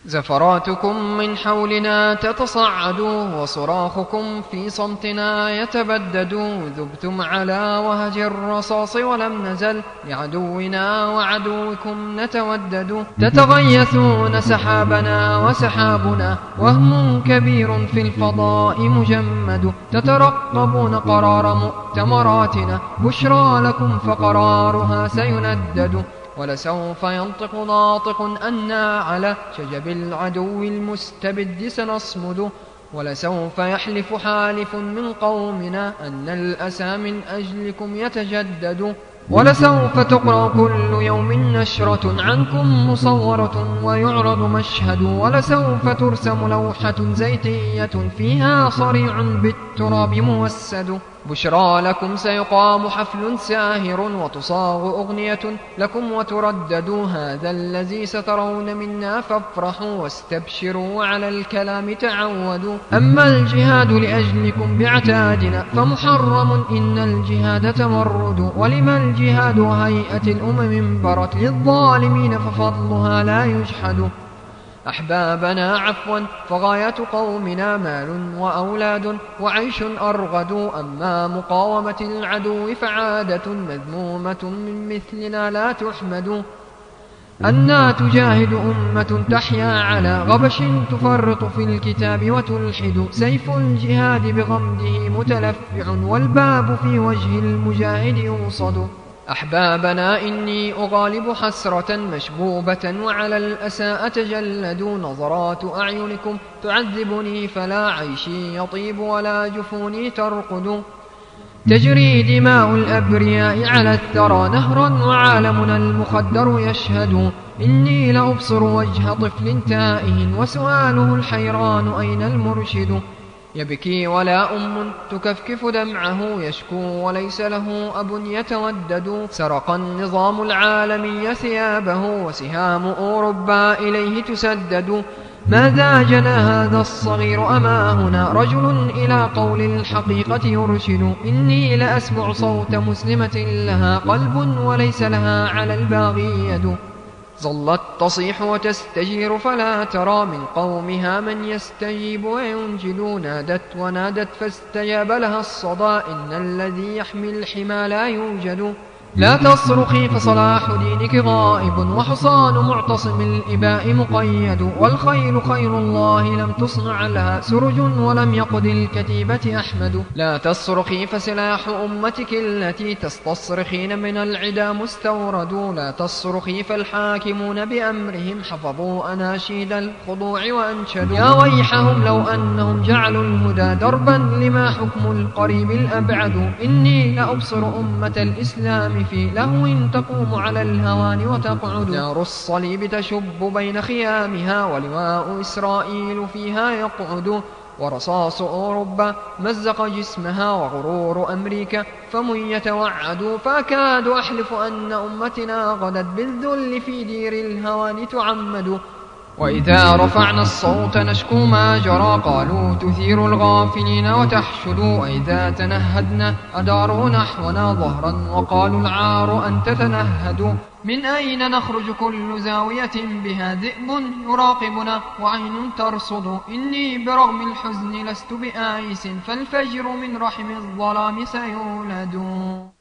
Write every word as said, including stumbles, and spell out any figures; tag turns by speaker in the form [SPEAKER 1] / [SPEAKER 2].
[SPEAKER 1] زفراتكم من حولنا تتصعد وصراخكم في صمتنا يتبدد. ذبتم على وهج الرصاص ولم نزل لعدونا وعدوكم نتودد. تتغيثون سحابنا وسحابنا وهم كبير في الفضاء مجمد. تترقبون قرار مؤتمراتنا بشرى لكم فقرارها سيندد. ولسوف ينطق ناطق أنا على شجب العدو المستبد سنصمد. ولسوف يحلف حالف من قومنا أن الأسى من أجلكم يتجدد. ولسوف تقرأ كل يوم نشرة عنكم مصورة ويعرض مشهد. ولسوف ترسم لوحة زيتية فيها صريع بالتراب موسد. بشرى لكم سيقام حفل ساهر وتصاغ أغنية لكم وتردد. هذا الذي سترون منا فافرحوا واستبشروا وعلى الكلام تعودوا. أما الجهاد لأجلكم بعتادنا فمحرم إن الجهاد تمرد. ولما الجهاد هيئة الأمم برت للظالمين ففضلها لا يجحد. أحبابنا عفوا فغاية قومنا مال وأولاد وعيش أرغد. أما مقاومة العدو فعادة مذمومة من مثلنا لا تحمد. أنا تجاهد أمة تحيا على غبش تفرط في الكتاب وتلحد. سيف الجهاد بغمده متلفع والباب في وجه المجاهد يوصد. أحبابنا إني أغالب حسرة مشبوبة وعلى الأسى أتجلد. نظرات أعينكم تعذبني فلا عيشي يطيب ولا جفوني ترقد. تجري دماء الأبرياء على الثرى نهرا وعالمنا المخدر يشهد. إني لأبصر وجه طفل تائه وسؤاله الحيران أين المرشد. يبكي ولا أم تكفكف دمعه يشكو وليس له أب يتودد. سرق النظام العالمي ثيابه وسهام أوروبا إليه تسدد. ماذا جنى هذا الصغير أما هنا رجل إلى قول الحقيقة يرشد. إني لأسمع صوت مسلمة لها قلب وليس لها على الباغي يد. ظلت تصيح وتستجير فلا ترى من قومها من يستجيب وينجد. نادت ونادت فاستجاب لها الصدى إن الذي يحمي الحمى لا يوجد. لا تصرخي فصلاح دينك غائب وحصان معتصم الإباء مقيد. والخيل خير الله لم تصنع لها سرج ولم يقد الكتيبة أحمد. لا تصرخي فسلاح أمتك التي تستصرخين من العدا مستورد. لا تصرخي فالحاكمون بأمرهم حفظوا أناشيد الخضوع وأنشدوا. يا ويحهم لو أنهم جعلوا الهدى دربا لما حكم القريب الأبعد. إني لأبصر أمة الإسلام في لهو تقوم على الهوان وتقعد. نار الصليب تشب بين خيامها ولواء إسرائيل فيها يقعد. ورصاص أوروبا مزق جسمها وغرور أمريكا فمن يتوعد. فأكاد أحلف أن أمتنا غدت بالذل في دير الهوان تعمد. وإذا رفعنا الصوت نشكو ما جرى قالوا تثير الغافلين وتحشد. وإذا تنهدنا أداروا نحونا ظهرا وقالوا العار أن تتنهد. من أين نخرج كل زاوية بها ذئب يراقبنا وعين ترصد. إني برغم الحزن لست بآيس فالفجر من رحم الظلام سيولد.